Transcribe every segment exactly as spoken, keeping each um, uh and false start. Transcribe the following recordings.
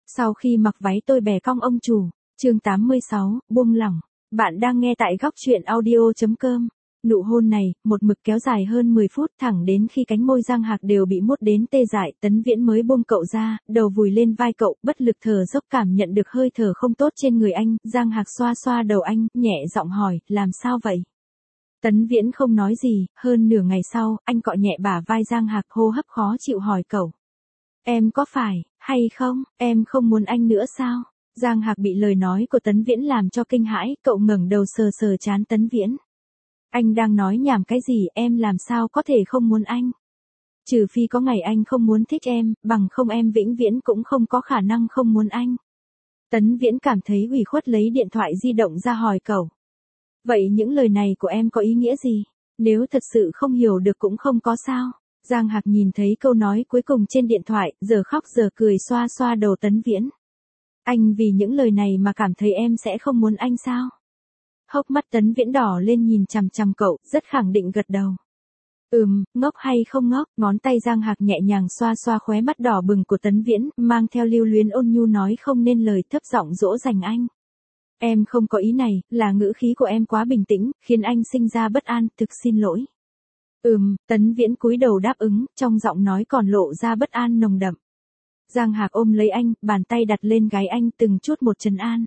Sau khi mặc váy tôi bẻ cong ông chủ, chương tám mươi sáu, buông lỏng. Bạn đang nghe tại góc truyện audio chấm com. Nụ hôn này, một mực kéo dài hơn mười phút thẳng đến khi cánh môi Giang Hạc đều bị mút đến tê dại, Tấn Viễn mới buông cậu ra, đầu vùi lên vai cậu, bất lực thở dốc cảm nhận được hơi thở không tốt trên người anh, Giang Hạc xoa xoa đầu anh, nhẹ giọng hỏi, làm sao vậy? Tấn Viễn không nói gì, hơn nửa ngày sau, anh cọ nhẹ bả vai Giang Hạc hô hấp khó chịu hỏi cậu. Em có phải, hay không, em không muốn anh nữa sao? Giang Hạc bị lời nói của Tấn Viễn làm cho kinh hãi, cậu ngẩng đầu sờ sờ trán Tấn Viễn. Anh đang nói nhảm cái gì, em làm sao có thể không muốn anh? Trừ phi có ngày anh không muốn thích em, bằng không em vĩnh viễn cũng không có khả năng không muốn anh. Tấn Viễn cảm thấy ủy khuất lấy điện thoại di động ra hỏi cậu. Vậy những lời này của em có ý nghĩa gì? Nếu thật sự không hiểu được cũng không có sao. Giang Hạc nhìn thấy câu nói cuối cùng trên điện thoại, giờ khóc giờ cười xoa xoa đầu Tấn Viễn. Anh vì những lời này mà cảm thấy em sẽ không muốn anh sao? Hốc mắt Tấn Viễn đỏ lên nhìn chằm chằm cậu, rất khẳng định gật đầu. Ừm, ngốc hay không ngốc, ngón tay Giang Hạc nhẹ nhàng xoa xoa khóe mắt đỏ bừng của Tấn Viễn, mang theo lưu luyến ôn nhu nói không nên lời, thấp giọng dỗ dành anh. Em không có ý này, là ngữ khí của em quá bình tĩnh, khiến anh sinh ra bất an, thực xin lỗi. Ừm, Tấn Viễn cúi đầu đáp ứng, trong giọng nói còn lộ ra bất an nồng đậm. Giang Hạc ôm lấy anh, bàn tay đặt lên gáy anh từng chút một trấn an.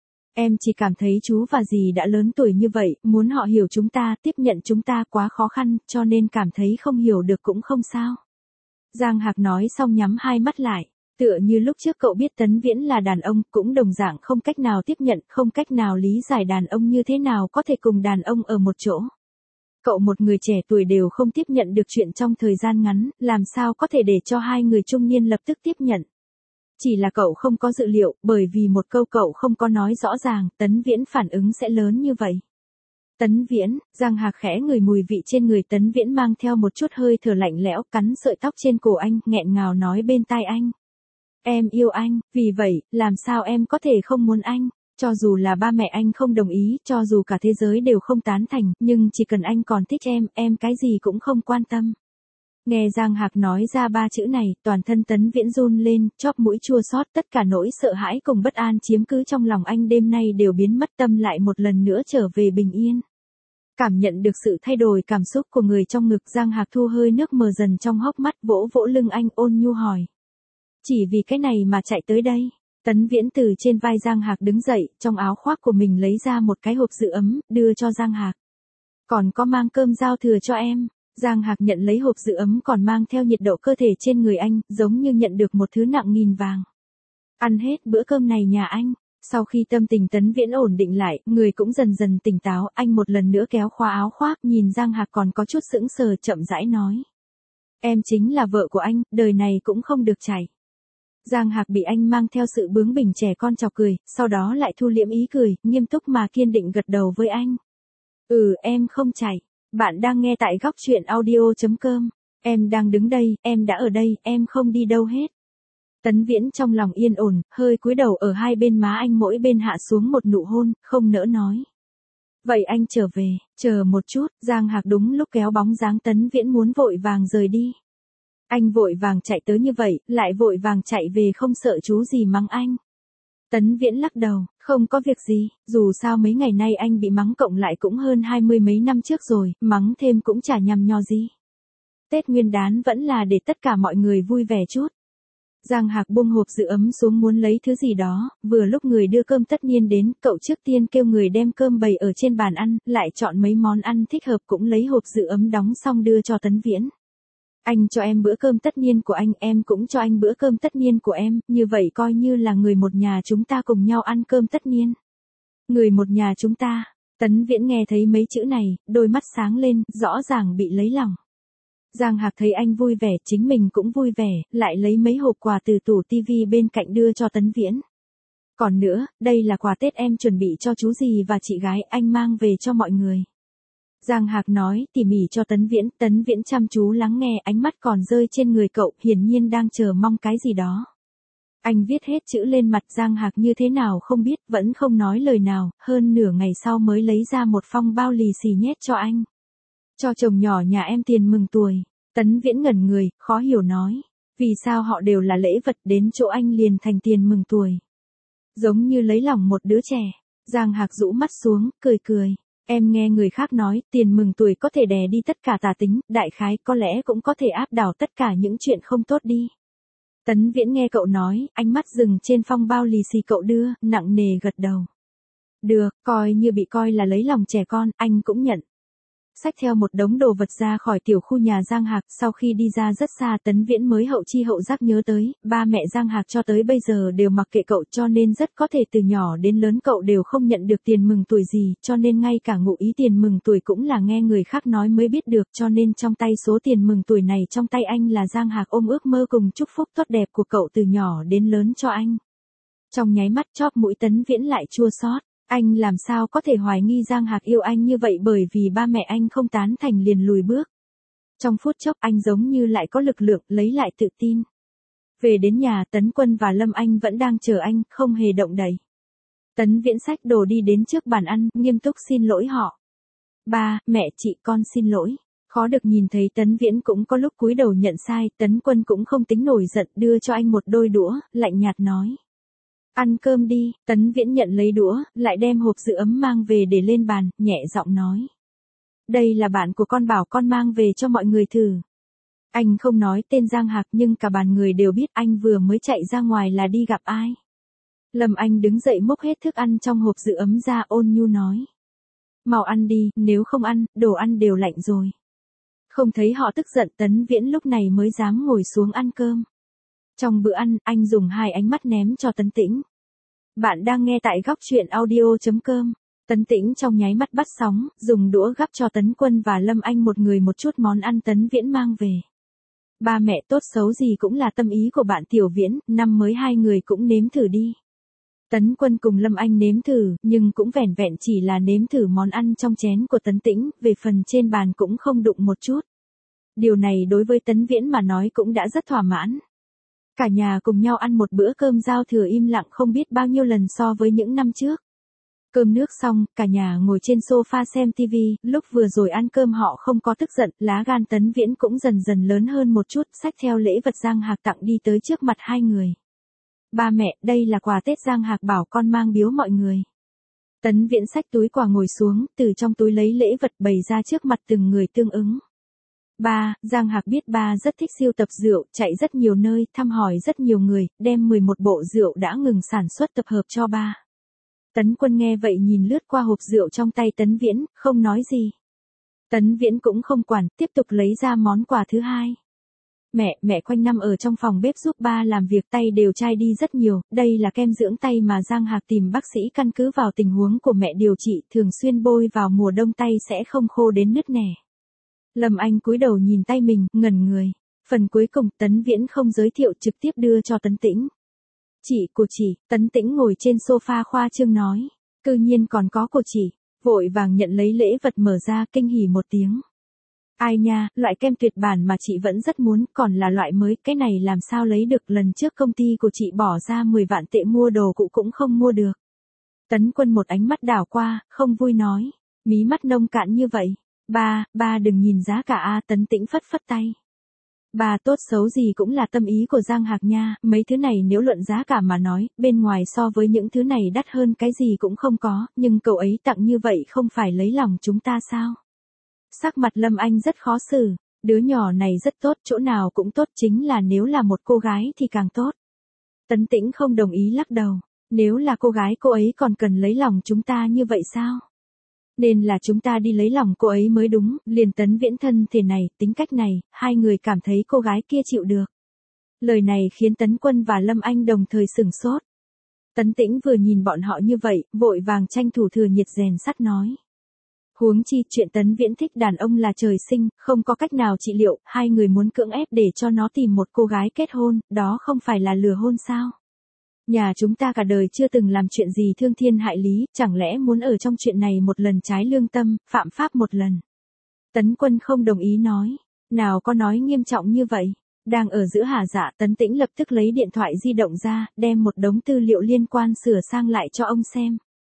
Em chỉ cảm thấy chú và dì đã lớn tuổi như vậy, muốn họ hiểu chúng ta, tiếp nhận chúng ta quá khó khăn, cho nên cảm thấy không hiểu được cũng không sao. Giang Hạc nói xong nhắm hai mắt lại, tựa như lúc trước cậu biết Tấn Viễn là đàn ông, cũng đồng dạng không cách nào tiếp nhận, không cách nào lý giải đàn ông như thế nào có thể cùng đàn ông ở một chỗ. Cậu một người trẻ tuổi đều không tiếp nhận được chuyện trong thời gian ngắn, làm sao có thể để cho hai người trung niên lập tức tiếp nhận. Chỉ là cậu không có dự liệu, bởi vì một câu cậu không có nói rõ ràng, Tấn Viễn phản ứng sẽ lớn như vậy. Tấn Viễn, Giang Hạc khẽ ngửi mùi vị trên người Tấn Viễn mang theo một chút hơi thở lạnh lẽo, cắn sợi tóc trên cổ anh, nghẹn ngào nói bên tai anh. Em yêu anh, vì vậy, làm sao em có thể không muốn anh? Cho dù là ba mẹ anh không đồng ý, cho dù cả thế giới đều không tán thành, nhưng chỉ cần anh còn thích em, em cái gì cũng không quan tâm. Nghe Giang Hạc nói ra ba chữ này, toàn thân Tấn Viễn run lên, chóp mũi chua xót, tất cả nỗi sợ hãi cùng bất an chiếm cứ trong lòng anh đêm nay đều biến mất, tâm lại một lần nữa trở về bình yên. Cảm nhận được sự thay đổi cảm xúc của người trong ngực, Giang Hạc thu hơi nước mờ dần trong hốc mắt, vỗ vỗ lưng anh, ôn nhu hỏi. Chỉ vì cái này mà chạy tới đây. Tấn Viễn từ trên vai Giang Hạc đứng dậy, trong áo khoác của mình lấy ra một cái hộp giữ ấm, đưa cho Giang Hạc. Còn có mang cơm giao thừa cho em. Giang Hạc nhận lấy hộp giữ ấm còn mang theo nhiệt độ cơ thể trên người anh, giống như nhận được một thứ nặng nghìn vàng. Ăn hết bữa cơm này nhà anh. Sau khi tâm tình Tấn Viễn ổn định lại, người cũng dần dần tỉnh táo, anh một lần nữa kéo khóa áo khoác, nhìn Giang Hạc còn có chút sững sờ, chậm rãi nói. Em chính là vợ của anh, đời này cũng không được chảy. Giang Hạc bị anh mang theo sự bướng bỉnh trẻ con chọc cười, sau đó lại thu liễm ý cười, nghiêm túc mà kiên định gật đầu với anh. Ừ, em không chảy. Bạn đang nghe tại góc truyện audio chấm com. Em đang đứng đây, em đã ở đây, em không đi đâu hết. Tấn Viễn trong lòng yên ổn, hơi cúi đầu ở hai bên má anh mỗi bên hạ xuống một nụ hôn, không nỡ nói. Vậy anh trở về, chờ một chút, Giang Hạc đúng lúc kéo bóng dáng Tấn Viễn muốn vội vàng rời đi. Anh vội vàng chạy tới như vậy, lại vội vàng chạy về không sợ chú gì mắng anh. Tấn Viễn lắc đầu, không có việc gì, dù sao mấy ngày nay anh bị mắng cộng lại cũng hơn hai mươi mấy năm trước rồi, mắng thêm cũng chả nhằm nho gì. Tết Nguyên Đán vẫn là để tất cả mọi người vui vẻ chút. Giang Hạc buông hộp giữ ấm xuống muốn lấy thứ gì đó, vừa lúc người đưa cơm tất niên đến, cậu trước tiên kêu người đem cơm bày ở trên bàn ăn, lại chọn mấy món ăn thích hợp cũng lấy hộp giữ ấm đóng xong đưa cho Tấn Viễn. Anh cho em bữa cơm tất niên của anh, em cũng cho anh bữa cơm tất niên của em, như vậy coi như là người một nhà chúng ta cùng nhau ăn cơm tất niên. Người một nhà chúng ta, Tấn Viễn nghe thấy mấy chữ này, đôi mắt sáng lên, rõ ràng bị lấy lòng. Giang Hạc thấy anh vui vẻ, chính mình cũng vui vẻ, lại lấy mấy hộp quà từ tủ tivi bên cạnh đưa cho Tấn Viễn. Còn nữa, đây là quà Tết em chuẩn bị cho chú dì và chị gái, anh mang về cho mọi người. Giang Hạc nói tỉ mỉ cho Tấn Viễn, Tấn Viễn chăm chú lắng nghe, ánh mắt còn rơi trên người cậu, hiển nhiên đang chờ mong cái gì đó. Anh viết hết chữ lên mặt Giang Hạc như thế nào không biết, vẫn không nói lời nào, hơn nửa ngày sau mới lấy ra một phong bao lì xì nhét cho anh. Cho chồng nhỏ nhà em tiền mừng tuổi. Tấn Viễn ngẩn người, khó hiểu nói. Vì sao họ đều là lễ vật đến chỗ anh liền thành tiền mừng tuổi. Giống như lấy lòng một đứa trẻ. Giang Hạc rũ mắt xuống, cười cười. Em nghe người khác nói, tiền mừng tuổi có thể đè đi tất cả tà tính, đại khái có lẽ cũng có thể áp đảo tất cả những chuyện không tốt đi. Tấn Viễn nghe cậu nói, ánh mắt dừng trên phong bao lì xì cậu đưa, nặng nề gật đầu. Được, coi như bị coi là lấy lòng trẻ con, anh cũng nhận. Xách theo một đống đồ vật ra khỏi tiểu khu nhà Giang Hạc, sau khi đi ra rất xa Tấn Viễn mới hậu chi hậu giác nhớ tới, ba mẹ Giang Hạc cho tới bây giờ đều mặc kệ cậu cho nên rất có thể từ nhỏ đến lớn cậu đều không nhận được tiền mừng tuổi gì, cho nên ngay cả ngụ ý tiền mừng tuổi cũng là nghe người khác nói mới biết được, cho nên trong tay số tiền mừng tuổi này trong tay anh là Giang Hạc ôm ước mơ cùng chúc phúc tốt đẹp của cậu từ nhỏ đến lớn cho anh. Trong nháy mắt chóp mũi Tấn Viễn lại chua xót. Anh làm sao có thể hoài nghi Giang Hạc yêu anh như vậy bởi vì ba mẹ anh không tán thành liền lùi bước. Trong phút chốc anh giống như lại có lực lượng lấy lại tự tin. Về đến nhà Tấn Quân và Lâm Anh vẫn đang chờ anh, không hề động đậy. Tấn Viễn xách đồ đi đến trước bàn ăn, nghiêm túc xin lỗi họ. Ba, mẹ chị con xin lỗi. Khó được nhìn thấy Tấn Viễn cũng có lúc cúi đầu nhận sai, Tấn Quân cũng không tính nổi giận đưa cho anh một đôi đũa, lạnh nhạt nói. Ăn cơm đi, Tấn Viễn nhận lấy đũa, lại đem hộp giữ ấm mang về để lên bàn, nhẹ giọng nói. Đây là bạn của con bảo con mang về cho mọi người thử. Anh không nói tên Giang Hạc nhưng cả bàn người đều biết anh vừa mới chạy ra ngoài là đi gặp ai. Lâm Anh đứng dậy múc hết thức ăn trong hộp giữ ấm ra ôn nhu nói. Mau ăn đi, nếu không ăn, đồ ăn đều lạnh rồi. Không thấy họ tức giận Tấn Viễn lúc này mới dám ngồi xuống ăn cơm. Trong bữa ăn, anh dùng hai ánh mắt ném cho Tấn Tĩnh. Bạn đang nghe tại góc truyện audio chấm com. Tấn Tĩnh trong nháy mắt bắt sóng, dùng đũa gắp cho Tấn Quân và Lâm Anh một người một chút món ăn Tấn Viễn mang về. Ba mẹ tốt xấu gì cũng là tâm ý của bạn Tiểu Viễn, năm mới hai người cũng nếm thử đi. Tấn Quân cùng Lâm Anh nếm thử, nhưng cũng vẻn vẹn chỉ là nếm thử món ăn trong chén của Tấn Tĩnh, về phần trên bàn cũng không đụng một chút. Điều này đối với Tấn Viễn mà nói cũng đã rất thỏa mãn. Cả nhà cùng nhau ăn một bữa cơm giao thừa im lặng không biết bao nhiêu lần so với những năm trước. Cơm nước xong, cả nhà ngồi trên sofa xem tivi, lúc vừa rồi ăn cơm họ không có tức giận, lá gan Tấn Viễn cũng dần dần lớn hơn một chút, xách theo lễ vật Giang Hạc tặng đi tới trước mặt hai người. Ba mẹ, đây là quà Tết Giang Hạc bảo con mang biếu mọi người. Tấn Viễn xách túi quà ngồi xuống, từ trong túi lấy lễ vật bày ra trước mặt từng người tương ứng. Ba, Giang Hạc biết ba rất thích sưu tập rượu, chạy rất nhiều nơi, thăm hỏi rất nhiều người, đem mười một bộ rượu đã ngừng sản xuất tập hợp cho ba. Tấn Quân nghe vậy nhìn lướt qua hộp rượu trong tay Tấn Viễn, không nói gì. Tấn Viễn cũng không quản, tiếp tục lấy ra món quà thứ hai. Mẹ, mẹ quanh năm ở trong phòng bếp giúp ba làm việc tay đều chai đi rất nhiều, đây là kem dưỡng tay mà Giang Hạc tìm bác sĩ căn cứ vào tình huống của mẹ điều trị, thường xuyên bôi vào mùa đông tay sẽ không khô đến nứt nẻ. Lâm Anh cúi đầu nhìn tay mình, ngẩn người. Phần cuối cùng Tấn Viễn không giới thiệu trực tiếp đưa cho Tấn Tĩnh. Chị của chị, Tấn Tĩnh ngồi trên sofa khoa trương nói. Cư nhiên còn có của chị, vội vàng nhận lấy lễ vật mở ra kinh hỉ một tiếng. Ai nha, loại kem tuyệt bản mà chị vẫn rất muốn, còn là loại mới, cái này làm sao lấy được, lần trước công ty của chị bỏ ra mười vạn tệ mua đồ cụ cũng không mua được. Tấn Quân một ánh mắt đảo qua, không vui nói, mí mắt nông cạn như vậy. Ba, ba đừng nhìn giá cả a, Tấn Tĩnh phất phất tay. Ba tốt xấu gì cũng là tâm ý của Giang Hạc nha, mấy thứ này nếu luận giá cả mà nói, bên ngoài so với những thứ này đắt hơn cái gì cũng không có, nhưng cậu ấy tặng như vậy không phải lấy lòng chúng ta sao? Sắc mặt Lâm Anh rất khó xử, đứa nhỏ này rất tốt, chỗ nào cũng tốt, chính là nếu là một cô gái thì càng tốt. Tấn Tĩnh không đồng ý lắc đầu, nếu là cô gái cô ấy còn cần lấy lòng chúng ta như vậy sao? Nên là chúng ta đi lấy lòng cô ấy mới đúng, liền Tấn Viễn thân thể này, tính cách này, hai người cảm thấy cô gái kia chịu được. Lời này khiến Tấn Quân và Lâm Anh đồng thời sửng sốt. Tấn Tĩnh vừa nhìn bọn họ như vậy, vội vàng tranh thủ thừa nhiệt rèn sắt nói. Huống chi chuyện Tấn Viễn thích đàn ông là trời sinh, không có cách nào trị liệu, hai người muốn cưỡng ép để cho nó tìm một cô gái kết hôn, đó không phải là lừa hôn sao? Nhà chúng ta cả đời chưa từng làm chuyện gì thương thiên hại lý, chẳng lẽ muốn ở trong chuyện này một lần trái lương tâm, phạm pháp một lần. Tấn Quân không đồng ý nói, nào có nói nghiêm trọng như vậy. Đang ở giữa hà dạ, Tấn Tĩnh lập tức lấy điện thoại di động ra, đem một đống tư liệu liên quan sửa sang lại cho ông xem.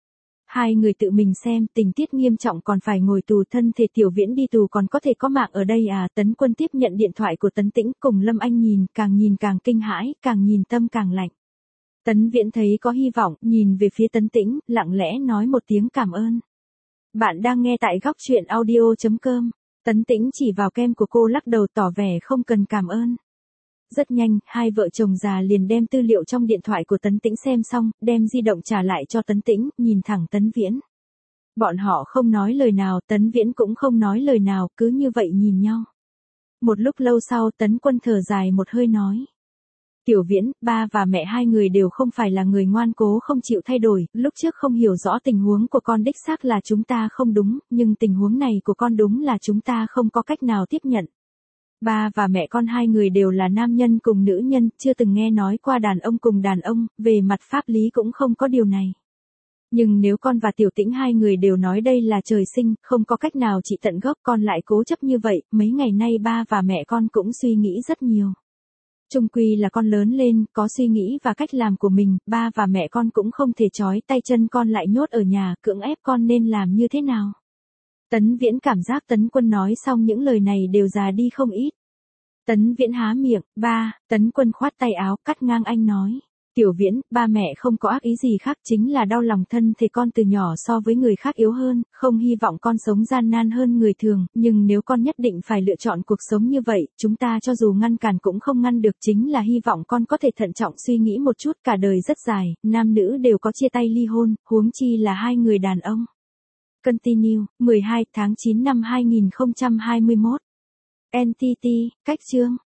Hai người tự mình xem, tình tiết nghiêm trọng còn phải ngồi tù, thân thể Tiểu Viễn đi tù còn có thể có mạng ở đây à. Tấn Quân tiếp nhận điện thoại của Tấn Tĩnh, cùng Lâm Anh nhìn, càng nhìn càng kinh hãi, càng nhìn tâm càng lạnh. Tấn Viễn thấy có hy vọng, nhìn về phía Tấn Tĩnh, lặng lẽ nói một tiếng cảm ơn. Bạn đang nghe tại góc truyện audio.com. Tấn Tĩnh chỉ vào kem của cô lắc đầu tỏ vẻ không cần cảm ơn. Rất nhanh, hai vợ chồng già liền đem tư liệu trong điện thoại của Tấn Tĩnh xem xong, đem di động trả lại cho Tấn Tĩnh, nhìn thẳng Tấn Viễn. Bọn họ không nói lời nào, Tấn Viễn cũng không nói lời nào, cứ như vậy nhìn nhau. Một lúc lâu sau, Tấn Quân thở dài một hơi nói. Tiểu Viễn, ba và mẹ hai người đều không phải là người ngoan cố không chịu thay đổi, lúc trước không hiểu rõ tình huống của con đích xác là chúng ta không đúng, nhưng tình huống này của con đúng là chúng ta không có cách nào tiếp nhận. Ba và mẹ con hai người đều là nam nhân cùng nữ nhân, chưa từng nghe nói qua đàn ông cùng đàn ông, về mặt pháp lý cũng không có điều này. Nhưng nếu con và Tiểu Tĩnh hai người đều nói đây là trời sinh, không có cách nào trị tận gốc, con lại cố chấp như vậy, mấy ngày nay ba và mẹ con cũng suy nghĩ rất nhiều. Chung quy là con lớn lên, có suy nghĩ và cách làm của mình, ba và mẹ con cũng không thể trói tay chân con lại nhốt ở nhà, cưỡng ép con nên làm như thế nào. Tấn Viễn cảm giác Tấn Quân nói xong những lời này đều già đi không ít. Tấn Viễn há miệng, ba, Tấn Quân khoát tay áo, cắt ngang anh nói. Tiểu Viễn, ba mẹ không có ác ý gì khác, chính là đau lòng thân thể con từ nhỏ so với người khác yếu hơn, không hy vọng con sống gian nan hơn người thường, nhưng nếu con nhất định phải lựa chọn cuộc sống như vậy, chúng ta cho dù ngăn cản cũng không ngăn được, chính là hy vọng con có thể thận trọng suy nghĩ một chút, cả đời rất dài, nam nữ đều có chia tay ly hôn, huống chi là hai người đàn ông. Continue, mười hai tháng chín năm hai nghìn không trăm hai mươi mốt. en tê tê, cách chương.